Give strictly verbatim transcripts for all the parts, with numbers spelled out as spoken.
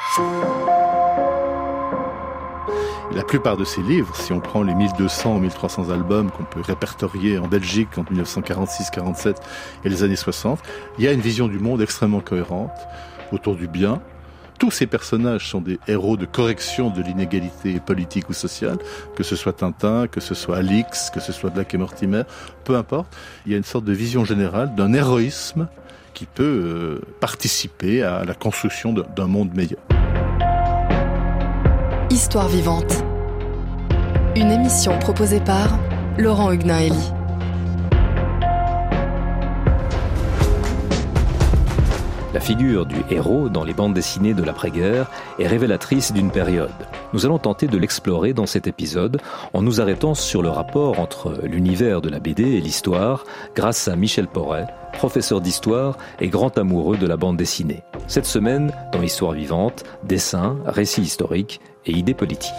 La plupart de ces livres, si on prend les mille deux cents ou mille trois cents albums qu'on peut répertorier en Belgique entre mille neuf cent quarante-six quarante-sept et les années soixante, il y a une vision du monde extrêmement cohérente autour du bien. Tous ces personnages sont des héros de correction de l'inégalité politique ou sociale, que ce soit Tintin, que ce soit Alix, que ce soit Black et Mortimer, peu importe. Il y a une sorte de vision générale d'un héroïsme qui peut euh, participer à la construction de, d'un monde meilleur. Histoire vivante. Une émission proposée par Laurent Huguenin-Hélie. La figure du héros dans les bandes dessinées de l'après-guerre est révélatrice d'une période. Nous allons tenter de l'explorer dans cet épisode en nous arrêtant sur le rapport entre l'univers de la B D et l'histoire grâce à Michel Porret, professeur d'histoire et grand amoureux de la bande dessinée. Cette semaine, dans Histoire vivante, dessins, récits historiques et idées politiques.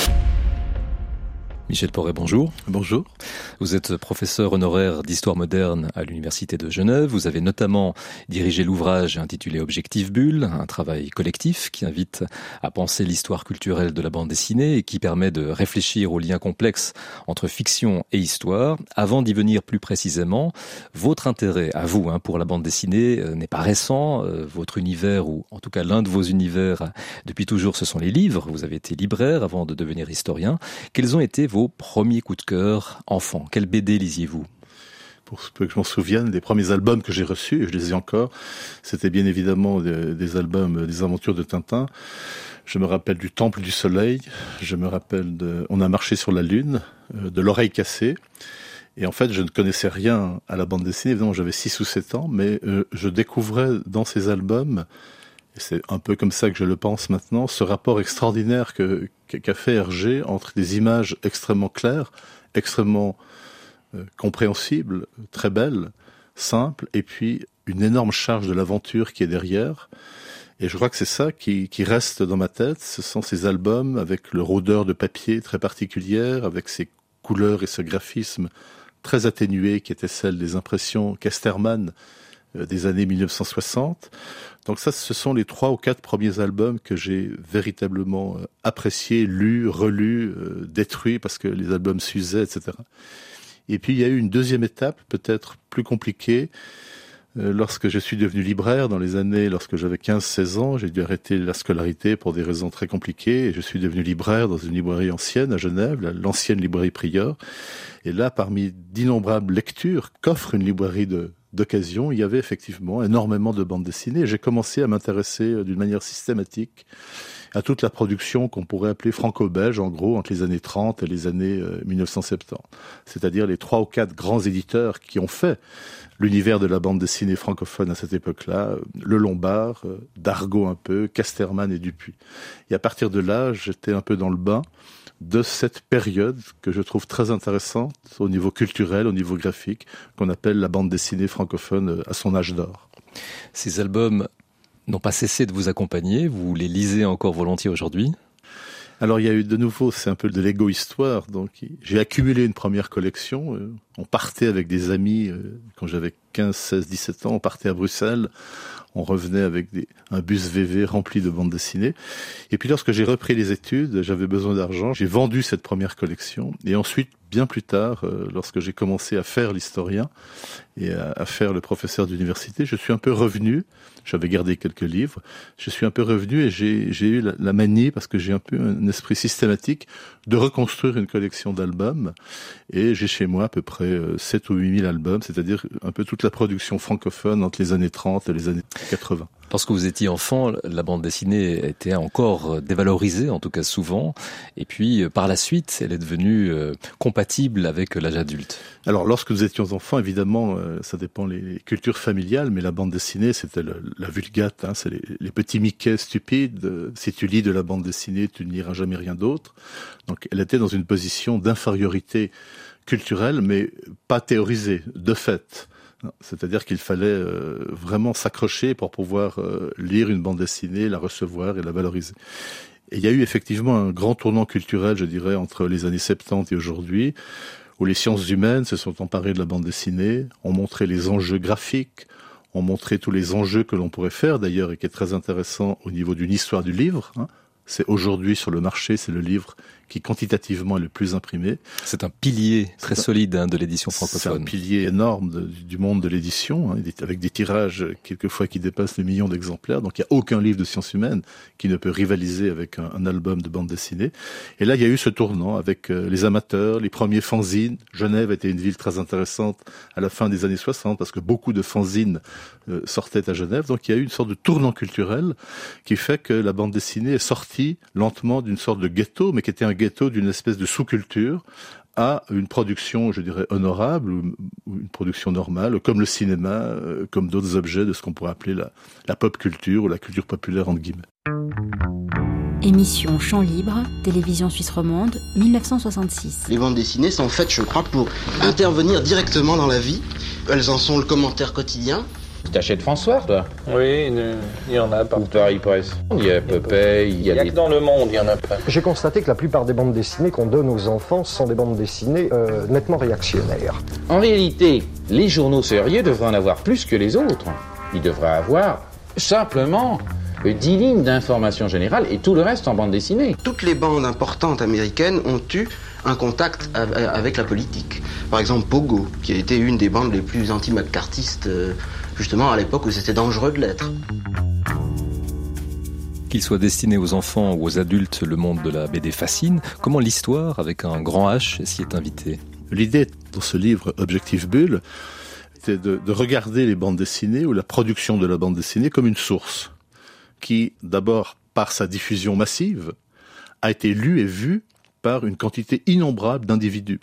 Michel Porret, bonjour. Bonjour. Vous êtes professeur honoraire d'histoire moderne à l'Université de Genève. Vous avez notamment dirigé l'ouvrage intitulé Objectif Bulle, un travail collectif qui invite à penser l'histoire culturelle de la bande dessinée et qui permet de réfléchir aux liens complexes entre fiction et histoire. Avant d'y venir plus précisément, votre intérêt à vous hein, pour la bande dessinée euh, n'est pas récent. Euh, votre univers, ou en tout cas l'un de vos univers depuis toujours, ce sont les livres. Vous avez été libraire avant de devenir historien. Quels ont été vos vos premiers coups de cœur enfant? Quel B D lisiez-vous? Pour ce peu que je m'en souvienne, les premiers albums que j'ai reçus, et je les ai encore, c'était bien évidemment des, des albums des aventures de Tintin. Je me rappelle du Temple du Soleil, je me rappelle de On a marché sur la Lune, de L'Oreille cassée. Et en fait, je ne connaissais rien à la bande dessinée. Évidemment, j'avais six ou sept ans, mais euh, je découvrais dans ces albums, et c'est un peu comme ça que je le pense maintenant, ce rapport extraordinaire que, qu'a fait Hergé entre des images extrêmement claires, extrêmement euh, compréhensibles, très belles, simples, et puis une énorme charge de l'aventure qui est derrière. Et je crois que c'est ça qui, qui reste dans ma tête. Ce sont ces albums avec le rôdeur de papier très particulière, avec ces couleurs et ce graphisme très atténué qui était celle des impressions Casterman euh, des années mille neuf cent soixante. Donc ça, ce sont les trois ou quatre premiers albums que j'ai véritablement euh, appréciés, lus, relus, euh, détruits parce que les albums s'usaient, et cetera. Et puis il y a eu une deuxième étape, peut-être plus compliquée, euh, lorsque je suis devenu libraire dans les années, lorsque j'avais quinze seize ans, j'ai dû arrêter la scolarité pour des raisons très compliquées, et je suis devenu libraire dans une librairie ancienne à Genève, l'ancienne librairie Prieur. Et là, parmi d'innombrables lectures qu'offre une librairie de d'occasion, il y avait effectivement énormément de bandes dessinées. J'ai commencé à m'intéresser d'une manière systématique à toute la production qu'on pourrait appeler franco-belge, en gros, entre les années trente et les années euh, mille neuf cent soixante-dix. C'est-à-dire les trois ou quatre grands éditeurs qui ont fait l'univers de la bande dessinée francophone à cette époque-là, euh, Le Lombard, euh, Dargaud un peu, Casterman et Dupuis. Et à partir de là, j'étais un peu dans le bain de cette période que je trouve très intéressante au niveau culturel, au niveau graphique, qu'on appelle la bande dessinée francophone à son âge d'or. Ces albums n'ont pas cessé de vous accompagner, vous les lisez encore volontiers aujourd'hui? Alors il y a eu de nouveau, c'est un peu de l'égo-histoire, donc j'ai accumulé une première collection, on partait avec des amis, quand j'avais quinze, seize, dix-sept ans, on partait à Bruxelles, on revenait avec des, un bus V V rempli de bandes dessinées. Et puis lorsque j'ai repris les études, j'avais besoin d'argent, j'ai vendu cette première collection. Et ensuite, bien plus tard, euh, lorsque j'ai commencé à faire l'historien et à, à faire le professeur d'université, je suis un peu revenu, j'avais gardé quelques livres, je suis un peu revenu et j'ai, j'ai eu la, la manie, parce que j'ai un peu un esprit systématique, de reconstruire une collection d'albums. Et j'ai chez moi à peu près euh, sept ou huit mille albums, c'est-à-dire un peu toute la production francophone entre les années trente et les années quatre-vingts. Lorsque vous étiez enfant, la bande dessinée était encore dévalorisée, en tout cas souvent, et puis par la suite, elle est devenue compatible avec l'âge adulte. Alors, lorsque nous étions enfants, évidemment, ça dépend les cultures familiales, mais la bande dessinée, c'était le, la vulgate, hein, c'est les, les petits Mickey stupides. Si tu lis de la bande dessinée, tu ne liras jamais rien d'autre. Donc, elle était dans une position d'infériorité culturelle, mais pas théorisée, de fait. C'est-à-dire qu'il fallait euh, vraiment s'accrocher pour pouvoir euh, lire une bande dessinée, la recevoir et la valoriser. Et il y a eu effectivement un grand tournant culturel, je dirais, entre les années soixante-dix et aujourd'hui, où les sciences humaines se sont emparées de la bande dessinée, ont montré les enjeux graphiques, ont montré tous les enjeux que l'on pourrait faire d'ailleurs et qui est très intéressant au niveau d'une histoire du livre. Hein. C'est aujourd'hui sur le marché, c'est le livre qui quantitativement est le plus imprimé. C'est un pilier très un, solide hein, de l'édition francophone. C'est un pilier énorme de, du monde de l'édition, hein, avec des tirages quelquefois qui dépassent le million d'exemplaires. Donc il n'y a aucun livre de sciences humaines qui ne peut rivaliser avec un, un album de bande dessinée. Et là, il y a eu ce tournant avec euh, les amateurs, les premiers fanzines. Genève était une ville très intéressante à la fin des années soixante parce que beaucoup de fanzines euh, sortaient à Genève. Donc il y a eu une sorte de tournant culturel qui fait que la bande dessinée est sortie lentement d'une sorte de ghetto, mais qui était un ghetto d'une espèce de sous-culture à une production, je dirais, honorable ou une production normale, comme le cinéma, euh, comme d'autres objets de ce qu'on pourrait appeler la, la pop culture ou la culture populaire entre guillemets. Émission Champ Libre, télévision suisse romande, dix-neuf cent soixante-six. Les bandes dessinées sont faites, je crois, pour intervenir directement dans la vie. Elles en sont le commentaire quotidien. T'achètes François, toi? Oui, il y en a pas. Ou Paris Presse. Il y a Popeye, il y a, il y a des... que dans le monde, il y en a pas. J'ai constaté que la plupart des bandes dessinées qu'on donne aux enfants sont des bandes dessinées euh, nettement réactionnaires. En réalité, les journaux sérieux devraient en avoir plus que les autres. Ils devraient avoir simplement dix lignes d'information générale et tout le reste en bande dessinée. Toutes les bandes importantes américaines ont eu un contact avec la politique. Par exemple, Pogo, qui a été une des bandes les plus anti-McCarthyistes, justement à l'époque où c'était dangereux de l'être. Qu'il soit destiné aux enfants ou aux adultes, le monde de la B D fascine. Comment l'histoire, avec un grand H, s'y est invitée? L'idée dans ce livre, Objectif Bulle, était de, de regarder les bandes dessinées ou la production de la bande dessinée comme une source qui, d'abord, par sa diffusion massive, a été lue et vue par une quantité innombrable d'individus.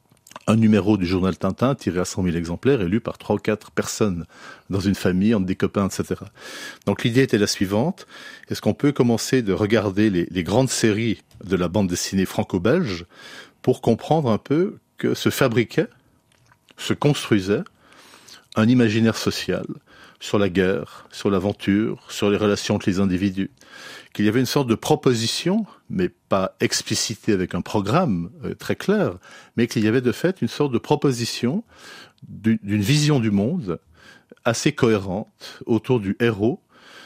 Un numéro du journal Tintin tiré à cent mille exemplaires est lu par trois ou quatre personnes dans une famille, entre des copains, et cetera. Donc l'idée était la suivante. Est-ce qu'on peut commencer de regarder les, les grandes séries de la bande dessinée franco-belge pour comprendre un peu que se fabriquait, se construisait un imaginaire social sur la guerre, sur l'aventure, sur les relations entre les individus, qu'il y avait une sorte de proposition, mais pas explicitée avec un programme euh, très clair, mais qu'il y avait de fait une sorte de proposition d'une, d'une vision du monde assez cohérente autour du héros,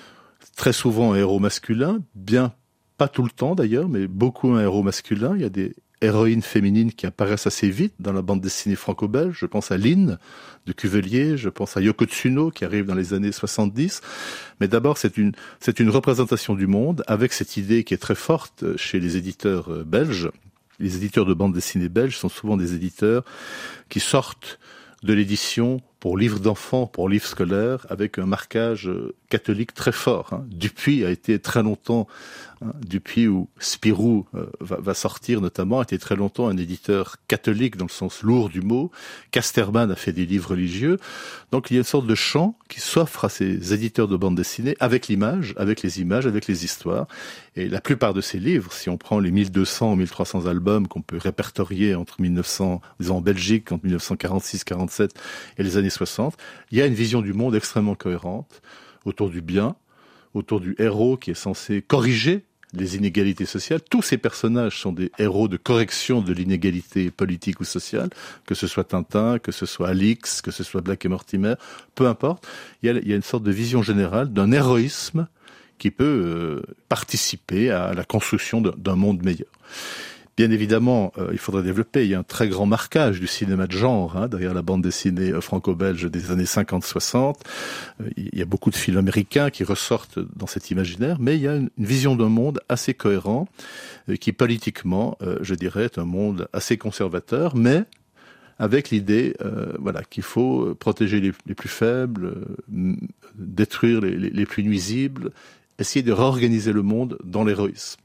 très souvent un héros masculin, bien pas tout le temps d'ailleurs, mais beaucoup un héros masculin. Il y a des héroïnes féminines qui apparaissent assez vite dans la bande dessinée franco-belge. Je pense à Lynn de Cuvelier, je pense à Yoko Tsuno qui arrive dans les années soixante-dix. Mais d'abord, c'est une, c'est une représentation du monde avec cette idée qui est très forte chez les éditeurs belges. Les éditeurs de bande dessinée belges sont souvent des éditeurs qui sortent de l'édition pour livres d'enfants, pour livres scolaires, avec un marquage catholique très fort. Hein. Dupuis a été très longtemps, hein, Dupuis ou Spirou euh, va, va sortir notamment, a été très longtemps un éditeur catholique dans le sens lourd du mot. Casterman a fait des livres religieux. Donc il y a une sorte de champ qui s'offre à ces éditeurs de bande dessinée avec l'image, avec les images, avec les histoires. Et la plupart de ces livres, si on prend les mille deux cents ou mille trois cents albums qu'on peut répertorier entre mille neuf cents, disons en Belgique, entre mille neuf cent quarante-six quarante-sept et les années soixante, il y a une vision du monde extrêmement cohérente autour du bien, autour du héros qui est censé corriger les inégalités sociales. Tous ces personnages sont des héros de correction de l'inégalité politique ou sociale, que ce soit Tintin, que ce soit Alix, que ce soit Black et Mortimer, peu importe. Il y a, il y a une sorte de vision générale d'un héroïsme qui peut euh, participer à la construction de, d'un monde meilleur. Bien évidemment, euh, il faudrait développer, il y a un très grand marquage du cinéma de genre hein, derrière la bande dessinée franco-belge des années cinquante soixante. Euh, il y a beaucoup de films américains qui ressortent dans cet imaginaire, mais il y a une, une vision d'un monde assez cohérent, euh, qui politiquement, euh, je dirais, est un monde assez conservateur, mais avec l'idée euh, voilà, qu'il faut protéger les, les plus faibles, euh, détruire les, les, les plus nuisibles, essayer de réorganiser le monde dans l'héroïsme.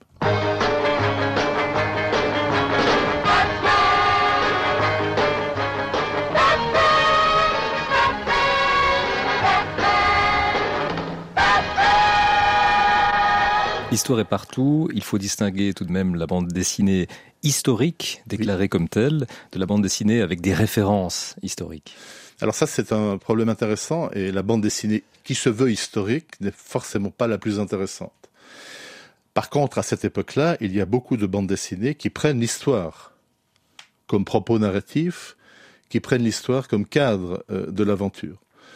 L'histoire est partout, il faut distinguer tout de même la bande dessinée historique, déclarée oui. comme telle, de la bande dessinée avec des références historiques. Alors ça, c'est un problème intéressant, et la bande dessinée qui se veut historique n'est forcément pas la plus intéressante. Par contre, à cette époque-là, il y a beaucoup de bandes dessinées qui prennent l'histoire comme propos narratif, qui prennent l'histoire comme cadre euh, de l'aventure.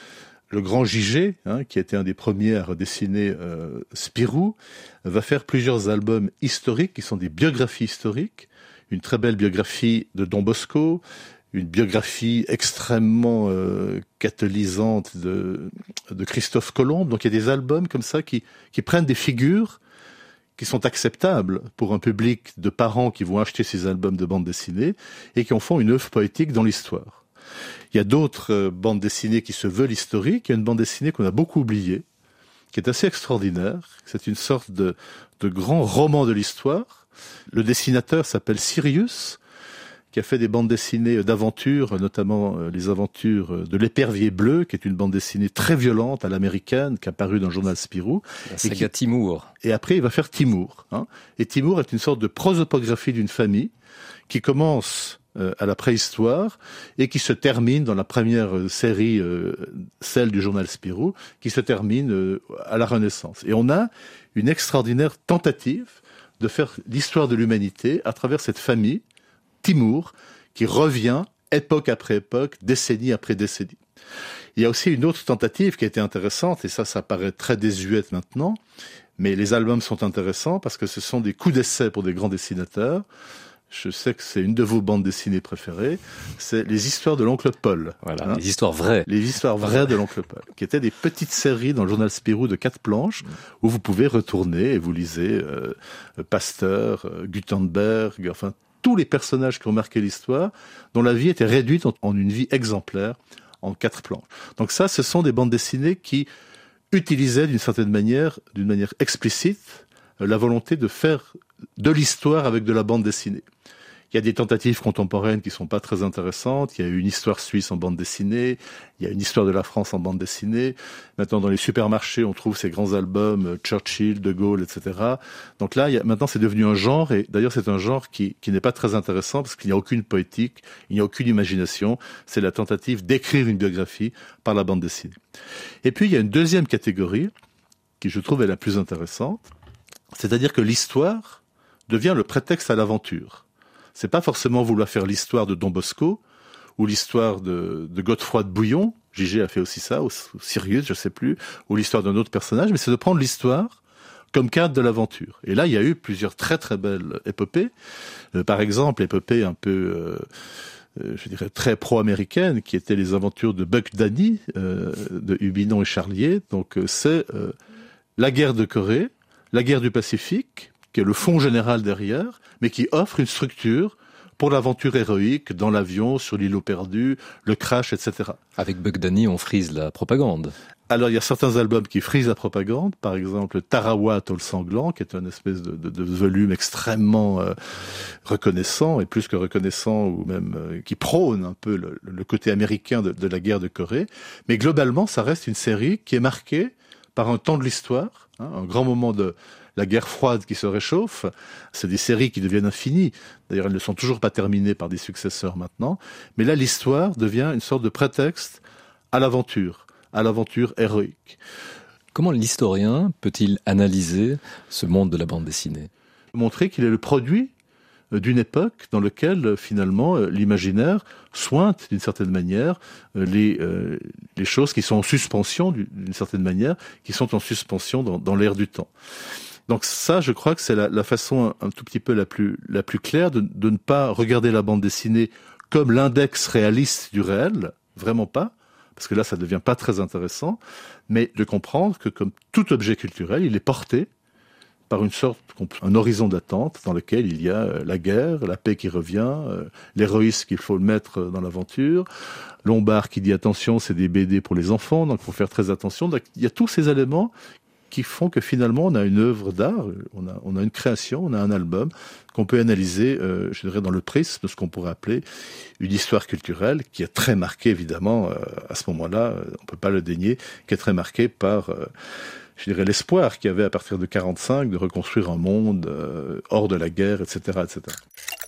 le grand Gigé, hein, qui a été un des premiers à redessiner euh, Spirou, va faire plusieurs albums historiques qui sont des biographies historiques. Une très belle biographie de Don Bosco, une biographie extrêmement euh, catalysante de, de Christophe Colomb. Donc il y a des albums comme ça qui, qui prennent des figures qui sont acceptables pour un public de parents qui vont acheter ces albums de bande dessinée et qui en font une œuvre poétique dans l'histoire. Il y a d'autres euh, bandes dessinées qui se veulent historiques. Il y a une bande dessinée qu'on a beaucoup oubliée, qui est assez extraordinaire. C'est une sorte de, de grand roman de l'histoire. Le dessinateur s'appelle Sirius, qui a fait des bandes dessinées d'aventures, notamment euh, les aventures de l'Épervier bleu, qui est une bande dessinée très violente à l'américaine, qui a paru dans le journal Spirou. La saga qui... Timur. Et après, il va faire Timur. Hein. Et Timur est une sorte de prosopographie d'une famille qui commence euh, à la préhistoire et qui se termine dans la première euh, série, euh, celle du journal Spirou, qui se termine euh, à la Renaissance. Et on a une extraordinaire tentative de faire l'histoire de l'humanité à travers cette famille, Timur, qui revient époque après époque, décennie après décennie. Il y a aussi une autre tentative qui a été intéressante, et ça, ça paraît très désuète maintenant, mais les albums sont intéressants parce que ce sont des coups d'essai pour des grands dessinateurs. Je sais que c'est une de vos bandes dessinées préférées, c'est les histoires de l'oncle Paul. Voilà, hein, les histoires vraies. Les histoires vraies de l'oncle Paul, qui étaient des petites séries dans le journal Spirou de quatre planches, où vous pouvez retourner et vous lisez euh, Pasteur, euh, Gutenberg, enfin tous les personnages qui ont marqué l'histoire, dont la vie était réduite en, en une vie exemplaire, en quatre planches. Donc ça, ce sont des bandes dessinées qui utilisaient d'une certaine manière, d'une manière explicite, euh, la volonté de faire de l'histoire avec de la bande dessinée. Il y a des tentatives contemporaines qui sont pas très intéressantes. Il y a une histoire suisse en bande dessinée. Il y a une histoire de la France en bande dessinée. Maintenant, dans les supermarchés, on trouve ces grands albums, Churchill, De Gaulle, et cetera. Donc là, il y a, maintenant, c'est devenu un genre. Et d'ailleurs, c'est un genre qui, qui n'est pas très intéressant parce qu'il n'y a aucune poétique, il n'y a aucune imagination. C'est la tentative d'écrire une biographie par la bande dessinée. Et puis, il y a une deuxième catégorie qui, je trouve, est la plus intéressante. C'est-à-dire que l'histoire devient le prétexte à l'aventure. C'est pas forcément vouloir faire l'histoire de Don Bosco ou l'histoire de, de Godefroy de Bouillon. Gigé a fait aussi ça, ou, ou Sirius, je sais plus, ou l'histoire d'un autre personnage, mais c'est de prendre l'histoire comme cadre de l'aventure. Et là, il y a eu plusieurs très très belles épopées. Euh, par exemple, l'épopée un peu, euh, euh, je dirais, très pro-américaine, qui était les aventures de Buck Danny, euh, de Hubinon et Charlier. Donc, euh, c'est euh, la guerre de Corée, la guerre du Pacifique, qui est le fond général derrière, mais qui offre une structure pour l'aventure héroïque dans l'avion, sur l'îlot perdu, le crash, et cetera. Avec Buck Danny, on frise la propagande. Alors, il y a certains albums qui frisent la propagande. Par exemple, Tarawa, Atoll Sanglant, qui est un espèce de, de, de volume extrêmement euh, reconnaissant, et plus que reconnaissant, ou même euh, qui prône un peu le, le côté américain de, de la guerre de Corée. Mais globalement, ça reste une série qui est marquée par un temps de l'histoire, hein, un grand moment de la guerre froide qui se réchauffe. C'est des séries qui deviennent infinies. D'ailleurs, elles ne sont toujours pas terminées par des successeurs maintenant. Mais là, l'histoire devient une sorte de prétexte à l'aventure, à l'aventure héroïque. Comment l'historien peut-il analyser ce monde de la bande dessinée ? Montrer qu'il est le produit d'une époque dans laquelle, finalement, l'imaginaire sointe, d'une certaine manière, les, euh, les choses qui sont en suspension, d'une certaine manière, qui sont en suspension dans, dans l'air du temps. Donc ça, je crois que c'est la, la façon un, un tout petit peu la plus, la plus claire de, de ne pas regarder la bande dessinée comme l'index réaliste du réel, vraiment pas, parce que là, ça ne devient pas très intéressant, mais de comprendre que comme tout objet culturel, il est porté par une sorte, un horizon d'attente dans lequel il y a la guerre, la paix qui revient, l'héroïsme qu'il faut mettre dans l'aventure. Lombard qui dit attention, c'est des B D pour les enfants, donc il faut faire très attention. Donc, il y a tous ces éléments qui font que finalement on a une œuvre d'art, on a, on a une création, on a un album qu'on peut analyser, euh, je dirais, dans le prisme de ce qu'on pourrait appeler une histoire culturelle qui est très marquée, évidemment, euh, à ce moment-là, on peut pas le dénier, qui est très marquée par... Euh, je dirais, l'espoir qu'il y avait à partir de quarante-cinq de reconstruire un monde euh, hors de la guerre, et cetera, et cetera.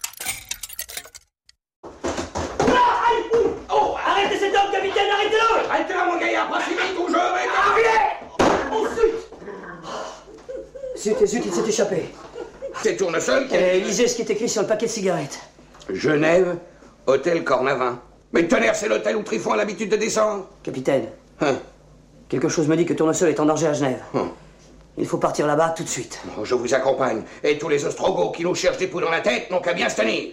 Oh, arrêtez cet homme, capitaine, arrêtez-le! Arrêtez-le, mon gaillard, pas si vite ou je vais t'enfiler! Oh, zut! Zut, zut, il s'est échappé. C'est Tournesol qui... Et lisez ce qui est écrit sur le paquet de cigarettes. Genève, hôtel Cornavin. Mais tonnerre, c'est l'hôtel où Trifon a l'habitude de descendre. Capitaine. Hein? Quelque chose me dit que Tournesol est en danger à Genève. Hum. Il faut partir là-bas tout de suite. Oh, je vous accompagne. Et tous les ostrogoths qui nous cherchent des poux dans la tête n'ont qu'à bien se tenir.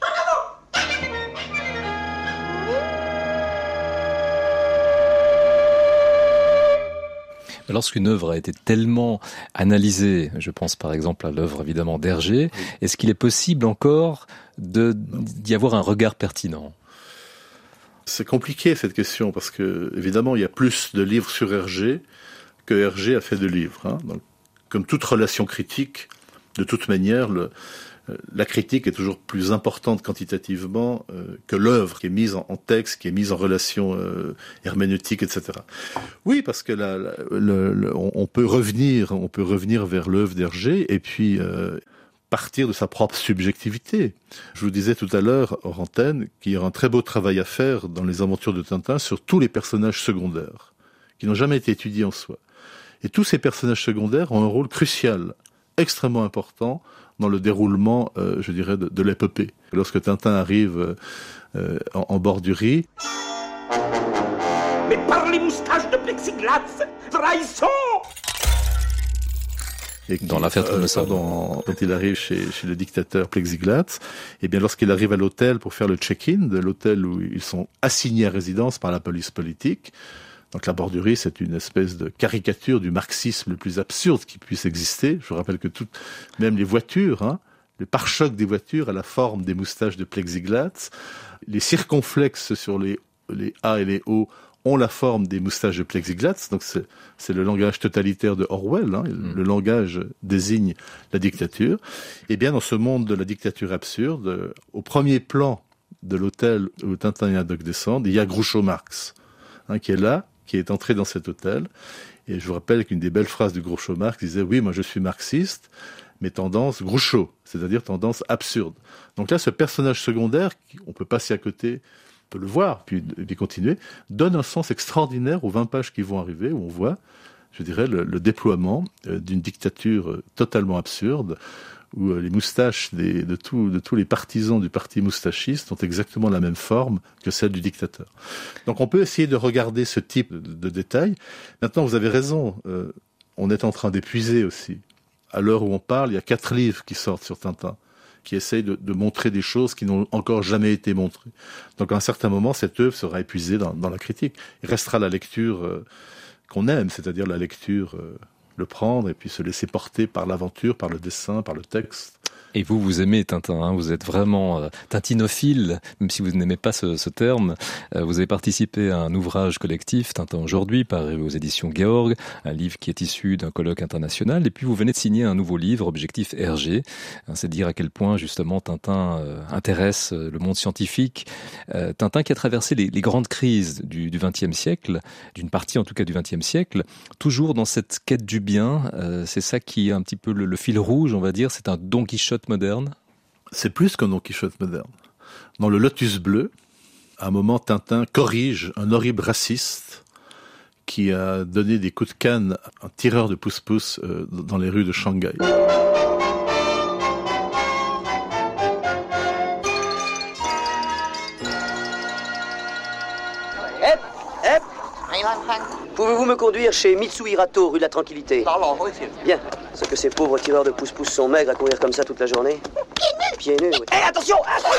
Lorsqu'une œuvre a été tellement analysée, je pense par exemple à l'œuvre évidemment d'Hergé, oui. Est-ce qu'il est possible encore de, d'y avoir un regard pertinent ? C'est compliqué cette question parce que évidemment il y a plus de livres sur Hergé que Hergé a fait de livres. Hein. Donc, comme toute relation critique, de toute manière, le, la critique est toujours plus importante quantitativement euh, que l'œuvre qui est mise en, en texte, qui est mise en relation euh, herméneutique, et cetera. Oui, parce que la, la, le, le, on, on peut revenir, on peut revenir vers l'œuvre d'Hergé et puis euh, partir de sa propre subjectivité. Je vous disais tout à l'heure, hors antenne, qu'il y aura un très beau travail à faire dans les aventures de Tintin sur tous les personnages secondaires, qui n'ont jamais été étudiés en soi. Et tous ces personnages secondaires ont un rôle crucial, extrêmement important, dans le déroulement, euh, je dirais, de, de l'épopée. Lorsque Tintin arrive euh, en, en Bordurie... Mais par les moustaches de plexiglas, trahissons! Et qui, dans l'affaire Tournesol. Euh, quand il arrive chez, chez le dictateur Plexiglas, et bien lorsqu'il arrive à l'hôtel pour faire le check-in de l'hôtel où ils sont assignés à résidence par la police politique, donc la Bordurie, c'est une espèce de caricature du marxisme le plus absurde qui puisse exister. Je vous rappelle que toutes, même les voitures, hein, le pare-choc des voitures a la forme des moustaches de Plexiglas, les circonflexes sur les, les A et les O ont la forme des moustaches de Plexiglas, donc c'est, c'est le langage totalitaire de Orwell, hein, mmh. Le langage désigne la dictature. Et bien dans ce monde de la dictature absurde, au premier plan de l'hôtel où Tintin et Haddock descendent, il y a Groucho Marx, hein, qui est là, qui est entré dans cet hôtel. Et je vous rappelle qu'une des belles phrases de Groucho Marx disait « Oui, moi je suis marxiste, mais tendance Groucho, c'est-à-dire tendance absurde. » Donc là, ce personnage secondaire, on peut passer à côté, on peut le voir, puis, puis continuer, donne un sens extraordinaire aux vingt pages qui vont arriver, où on voit, je dirais, le, le déploiement euh, d'une dictature euh, totalement absurde, où euh, les moustaches des, de, tout, de tous les partisans du parti moustachiste ont exactement la même forme que celle du dictateur. Donc on peut essayer de regarder ce type de, de détails. Maintenant, vous avez raison, euh, on est en train d'épuiser aussi. À l'heure où on parle, il y a quatre livres qui sortent sur Tintin, qui essayent de, de montrer des choses qui n'ont encore jamais été montrées. Donc à un certain moment, cette œuvre sera épuisée dans, dans la critique. Il restera la lecture euh, qu'on aime, c'est-à-dire la lecture... Euh, le prendre et puis se laisser porter par l'aventure, par le dessin, par le texte. Et vous, vous aimez Tintin, hein, vous êtes vraiment euh, tintinophile, même si vous n'aimez pas ce, ce terme. Euh, vous avez participé à un ouvrage collectif, Tintin aujourd'hui, paru aux éditions Georg, un livre qui est issu d'un colloque international. Et puis vous venez de signer un nouveau livre, Objectif Hergé. Hein, c'est dire à quel point justement Tintin euh, intéresse le monde scientifique. Euh, Tintin qui a traversé les, les grandes crises du vingtième siècle, d'une partie en tout cas du vingtième siècle, toujours dans cette quête du bien. Euh, c'est ça qui est un petit peu le, le fil rouge, on va dire. C'est un Don Quichotte moderne. C'est plus qu'un Don Quichotte moderne. Dans le Lotus bleu, à un moment, Tintin corrige un horrible raciste qui a donné des coups de canne à un tireur de pouce-pouce euh, dans les rues de Shanghai. Hep, hep. Pouvez-vous me conduire chez Mitsuhirato, rue de la Tranquillité? Bien. Ce que ces pauvres tireurs de pouce-pouce sont maigres à courir comme ça toute la journée. Pieds nus, oui. Hé, hey, attention!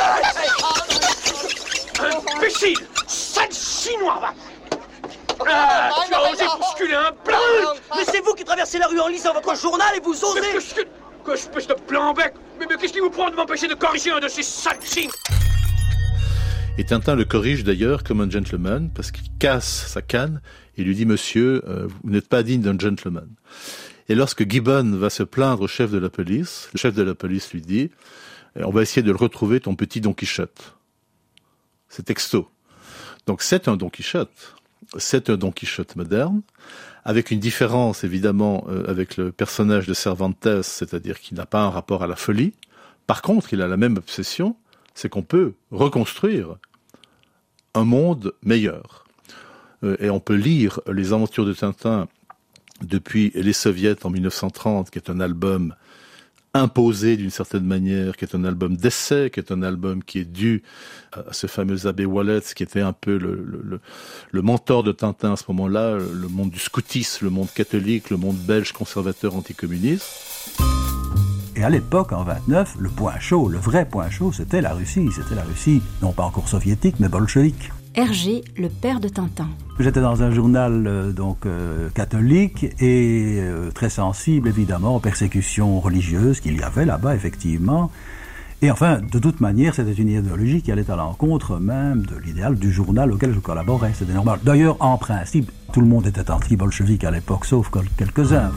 Imbécile! Sale chinois, va! Ah, tu as osé bousculer un blanc! Mais c'est vous qui traversez la rue en lisant votre journal et vous osez... Mais qu'est-ce que... Que espèce de blanc-bec! Mais, mais qu'est-ce qui vous prend de m'empêcher de corriger un de ces sales chines? Et Tintin le corrige d'ailleurs comme un gentleman, parce qu'il casse sa canne et lui dit « Monsieur, euh, vous n'êtes pas digne d'un gentleman ». Et lorsque Gibbon va se plaindre au chef de la police, le chef de la police lui dit « On va essayer de le retrouver, ton petit Don Quichotte ». C'est texto. Donc c'est un Don Quichotte. C'est un Don Quichotte moderne, avec une différence évidemment euh, avec le personnage de Cervantes, c'est-à-dire qu'il n'a pas un rapport à la folie. Par contre, il a la même obsession, c'est qu'on peut reconstruire un monde meilleur. Euh, et on peut lire les aventures de Tintin depuis Les Soviets en mille neuf cent trente, qui est un album imposé d'une certaine manière, qui est un album d'essai, qui est un album qui est dû à ce fameux abbé Wallace, qui était un peu le, le, le mentor de Tintin à ce moment-là, le monde du scoutisme, le monde catholique, le monde belge conservateur anticommuniste. Et à l'époque, en vingt-neuf, le point chaud, le vrai point chaud, c'était la Russie. C'était la Russie, non pas encore soviétique, mais bolchevique. Hergé, le père de Tintin. J'étais dans un journal euh, donc euh, catholique et euh, très sensible évidemment aux persécutions religieuses qu'il y avait là-bas effectivement. Et enfin, de toute manière, c'était une idéologie qui allait à l'encontre même de l'idéal du journal auquel je collaborais. C'était normal. D'ailleurs, en principe, tout le monde était anti-bolchevique à l'époque, sauf quelques-uns.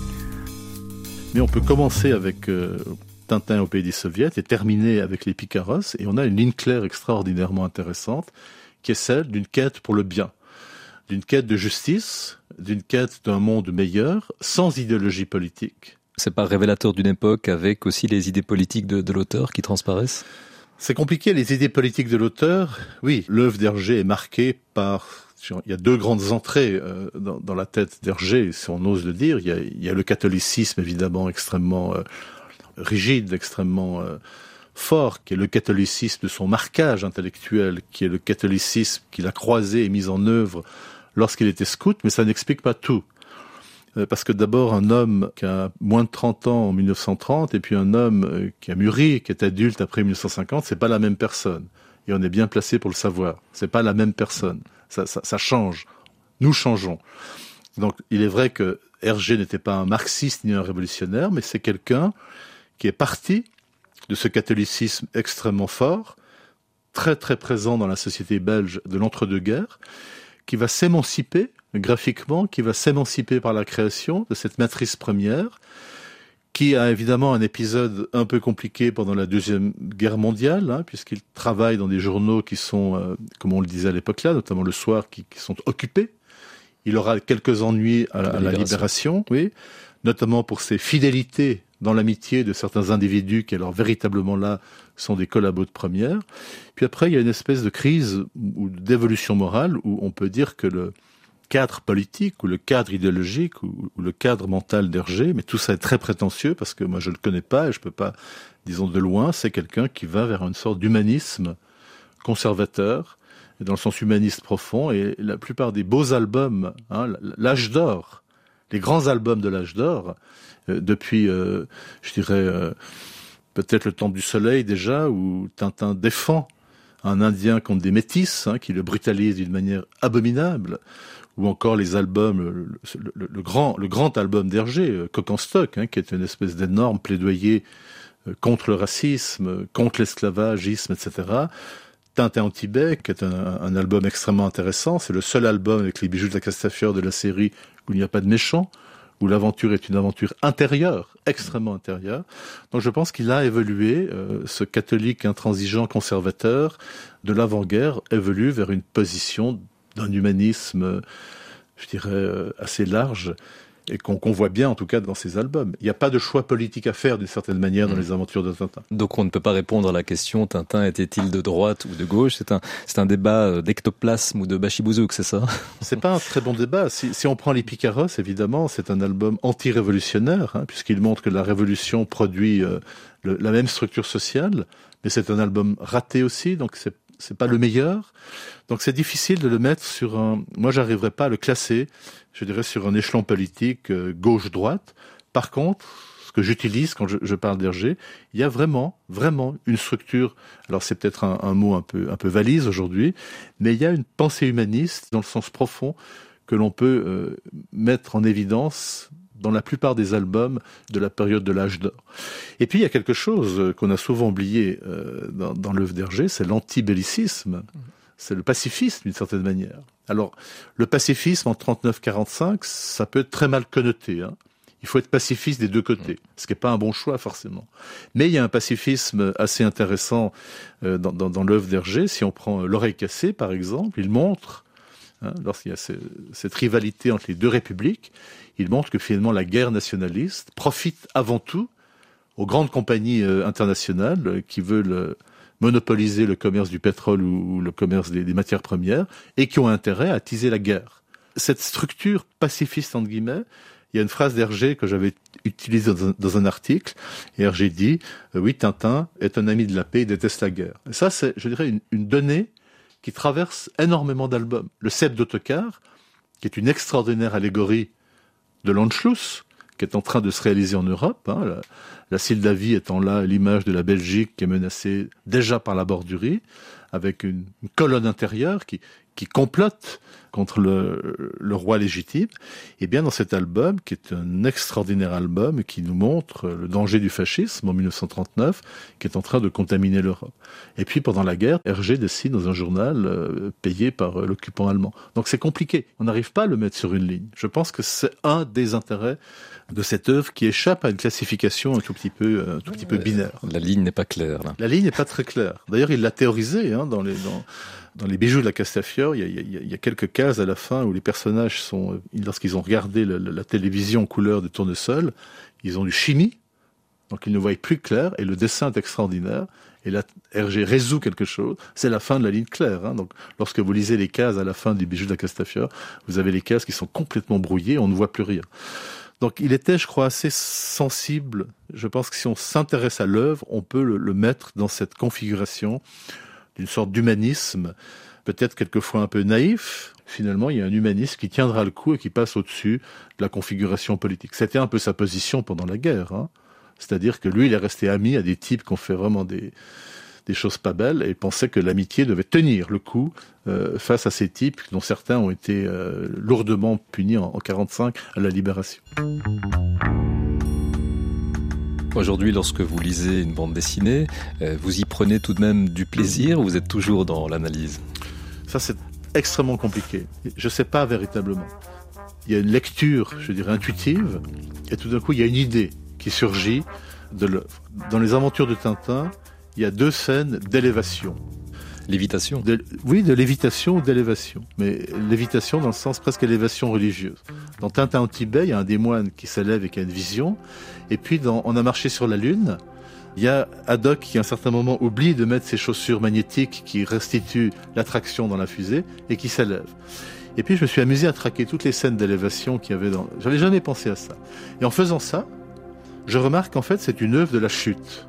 Mais on peut commencer avec euh, Tintin au pays des soviets et terminer avec les Picaros, et on a une ligne claire extraordinairement intéressante, qui est celle d'une quête pour le bien, d'une quête de justice, d'une quête d'un monde meilleur, sans idéologie politique. C'est pas révélateur d'une époque avec aussi les idées politiques de, de l'auteur qui transparaissent ? C'est compliqué, les idées politiques de l'auteur. Oui, l'œuvre d'Hergé est marquée par... Il y a deux grandes entrées euh, dans, dans la tête d'Hergé, si on ose le dire. Il y a, il y a le catholicisme, évidemment, extrêmement euh, rigide, extrêmement... Euh, fort, qui est le catholicisme de son marquage intellectuel, qui est le catholicisme qu'il a croisé et mis en œuvre lorsqu'il était scout, mais ça n'explique pas tout. Parce que d'abord, un homme qui a moins de trente ans en mille neuf cent trente, et puis un homme qui a mûri, qui est adulte après mille neuf cent cinquante, c'est pas la même personne. Et on est bien placé pour le savoir. C'est pas la même personne. Ça, ça, ça change. Nous changeons. Donc, il est vrai que Hergé n'était pas un marxiste ni un révolutionnaire, mais c'est quelqu'un qui est parti de ce catholicisme extrêmement fort, très très présent dans la société belge de l'entre-deux-guerres, qui va s'émanciper graphiquement, qui va s'émanciper par la création de cette matrice première, qui a évidemment un épisode un peu compliqué pendant la Deuxième Guerre mondiale, hein, puisqu'il travaille dans des journaux qui sont, euh, comme on le disait à l'époque-là, notamment le soir, qui, qui sont occupés. Il aura quelques ennuis à, à la Libération, oui, notamment pour ses fidélités dans l'amitié de certains individus qui, alors, véritablement là, sont des collabos de première. Puis après, il y a une espèce de crise ou d'évolution morale où on peut dire que le cadre politique ou le cadre idéologique ou, ou le cadre mental d'Hergé, mais tout ça est très prétentieux parce que moi je le connais pas et je peux pas, disons de loin, c'est quelqu'un qui va vers une sorte d'humanisme conservateur, dans le sens humaniste profond, et la plupart des beaux albums, hein, l'âge d'or, les grands albums de l'âge d'or, euh, depuis, euh, je dirais, euh, peut-être le Temple du Soleil déjà, où Tintin défend un Indien contre des métis, hein, qui le brutalisent d'une manière abominable, ou encore les albums, le, le, le, le grand, le grand album d'Hergé, euh, Coq en stock, hein, qui est une espèce d'énorme plaidoyer euh, contre le racisme, contre l'esclavagisme, et cetera. Tintin au Tibet, qui est un, un album extrêmement intéressant. C'est le seul album avec les bijoux de la Castafiore de la série où il n'y a pas de méchant, où l'aventure est une aventure intérieure, extrêmement intérieure. Donc je pense qu'il a évolué, euh, ce catholique intransigeant conservateur de l'avant-guerre évolue vers une position d'un humanisme, je dirais, euh, assez large, et qu'on, qu'on voit bien en tout cas dans ses albums. Il n'y a pas de choix politique à faire d'une certaine manière dans mmh. les aventures de Tintin. Donc on ne peut pas répondre à la question Tintin était-il de droite ou de gauche? C'est un, c'est un débat d'ectoplasme ou de bachibouzouk, c'est ça? C'est pas un très bon débat. Si, si on prend les Picaros, évidemment, c'est un album anti-révolutionnaire, hein, puisqu'il montre que la révolution produit euh, le, la même structure sociale, mais c'est un album raté aussi, donc c'est c'est pas le meilleur. Donc c'est difficile de le mettre sur un... Moi, j'arriverai pas à le classer, je dirais, sur un échelon politique euh, gauche-droite. Par contre, ce que j'utilise quand je, je parle d'Hergé, il y a vraiment, vraiment une structure. Alors c'est peut-être un, un mot un peu, un peu valise aujourd'hui, mais il y a une pensée humaniste dans le sens profond que l'on peut euh, mettre en évidence dans la plupart des albums de la période de l'âge d'or. Et puis il y a quelque chose qu'on a souvent oublié euh, dans, dans l'œuvre d'Hergé, c'est l'antibellicisme, c'est le pacifisme d'une certaine manière. Alors le pacifisme en trente-neuf quarante-cinq, ça peut être très mal connoté, hein. Il faut être pacifiste des deux côtés, ce qui n'est pas un bon choix forcément. Mais il y a un pacifisme assez intéressant euh, dans, dans, dans l'œuvre d'Hergé. Si on prend L'Oreille cassée par exemple, il montre, hein, lorsqu'il y a ce, cette rivalité entre les deux républiques, il montre que finalement la guerre nationaliste profite avant tout aux grandes compagnies euh, internationales euh, qui veulent euh, monopoliser le commerce du pétrole ou, ou le commerce des, des matières premières et qui ont intérêt à attiser la guerre. Cette structure pacifiste, entre guillemets, il y a une phrase d'Hergé que j'avais utilisée dans un, dans un article, et Hergé dit euh, « Oui, Tintin est un ami de la paix, il déteste la guerre ». Et ça, c'est, je dirais, une, une donnée qui traverse énormément d'albums. Le Cep d'Ottokar, qui est une extraordinaire allégorie de l'Anschluss, qui est en train de se réaliser en Europe, hein, la, la Sildavie étant là l'image de la Belgique qui est menacée déjà par la bordurie, avec une, une colonne intérieure qui, qui complote contre le, le roi légitime. Et bien dans cet album, qui est un extraordinaire album, qui nous montre le danger du fascisme en dix-neuf cent trente-neuf, qui est en train de contaminer l'Europe. Et puis pendant la guerre, Hergé dessine dans un journal euh, payé par euh, l'occupant allemand. Donc c'est compliqué, on n'arrive pas à le mettre sur une ligne. Je pense que c'est un des intérêts de cette œuvre qui échappe à une classification un tout petit peu, un tout petit peu binaire. La ligne n'est pas claire, là. La ligne n'est pas très claire. D'ailleurs, il l'a théorisé, hein, dans les, dans, dans les bijoux de la Castafiore. Il y a, il y a, il y a quelques cases à la fin où les personnages sont, lorsqu'ils ont regardé la, la, la télévision en couleur de tournesol, ils ont du chimie, donc ils ne voient plus clair, et le dessin est extraordinaire. Et là, Hergé résout quelque chose. C'est la fin de la ligne claire, hein. Donc, lorsque vous lisez les cases à la fin du bijou de la Castafiore, vous avez les cases qui sont complètement brouillées, on ne voit plus rien. Donc il était, je crois, assez sensible. Je pense que si on s'intéresse à l'œuvre, on peut le, le mettre dans cette configuration d'une sorte d'humanisme, peut-être quelquefois un peu naïf. Finalement, il y a un humanisme qui tiendra le coup et qui passe au-dessus de la configuration politique. C'était un peu sa position pendant la guerre, hein. C'est-à-dire que lui, il est resté ami à des types qui ont fait vraiment des, des choses pas belles, et il pensait que l'amitié devait tenir le coup euh, face à ces types dont certains ont été euh, lourdement punis en, en quarante-cinq à la Libération. Aujourd'hui, lorsque vous lisez une bande dessinée, euh, vous y prenez tout de même du plaisir ou vous êtes toujours dans l'analyse ? Ça, c'est extrêmement compliqué. Je ne sais pas véritablement. Il y a une lecture, je dirais, intuitive, et tout d'un coup, il y a une idée qui surgit de l'œuvre. Dans les aventures de Tintin, il y a deux scènes d'élévation. Lévitation de, Oui, de lévitation ou d'élévation. Mais lévitation dans le sens presque élévation religieuse. Dans Tintin au Tibet, il y a un des moines qui s'élève et qui a une vision. Et puis, dans On a marché sur la Lune, il y a Haddock qui, à un certain moment, oublie de mettre ses chaussures magnétiques qui restituent l'attraction dans la fusée et qui s'élève. Et puis, je me suis amusé à traquer toutes les scènes d'élévation qu'il y avait dans... J'avais jamais pensé à ça. Et en faisant ça, je remarque qu'en fait, c'est une œuvre de la chute.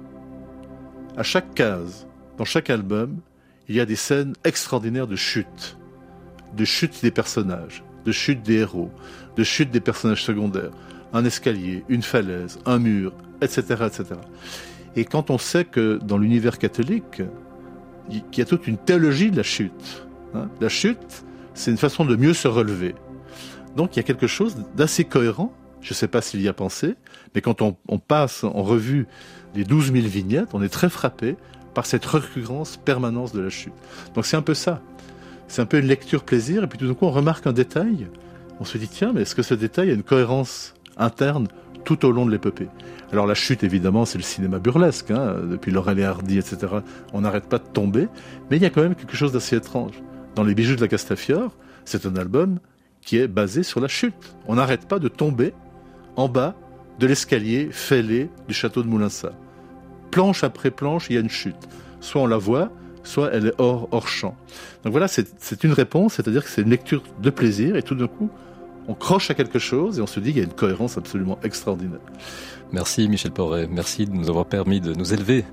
À chaque case, dans chaque album, il y a des scènes extraordinaires de chute. De chute des personnages, de chute des héros, de chute des personnages secondaires. Un escalier, une falaise, un mur, et cetera, et cetera. Et quand on sait que dans l'univers catholique, il y a toute une théologie de la chute. Hein, la chute, c'est une façon de mieux se relever. Donc il y a quelque chose d'assez cohérent. Je ne sais pas s'il y a pensé, mais quand on, on passe en revue les douze mille vignettes, on est très frappé par cette récurrence, permanence de la chute. Donc c'est un peu ça. C'est un peu une lecture plaisir, et puis tout d'un coup on remarque un détail. On se dit, tiens, mais est-ce que ce détail a une cohérence interne tout au long de l'épopée ? Alors la chute, évidemment, c'est le cinéma burlesque, hein, depuis Laurel et Hardy, et cetera. On n'arrête pas de tomber, mais il y a quand même quelque chose d'assez étrange. Dans Les bijoux de la Castafiore, c'est un album qui est basé sur la chute. On n'arrête pas de tomber en bas de l'escalier fêlé du château de Moulinsart. Planche après planche, il y a une chute. Soit on la voit, soit elle est hors, hors champ. Donc voilà, c'est, c'est une réponse, c'est-à-dire que c'est une lecture de plaisir, et tout d'un coup, on croche à quelque chose et on se dit qu'il y a une cohérence absolument extraordinaire. Merci Michel Porret, merci de nous avoir permis de nous élever.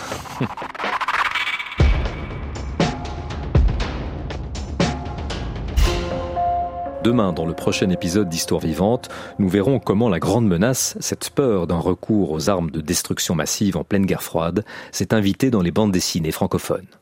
Demain, dans le prochain épisode d'Histoire vivante, nous verrons comment la grande menace, cette peur d'un recours aux armes de destruction massive en pleine guerre froide, s'est invitée dans les bandes dessinées francophones.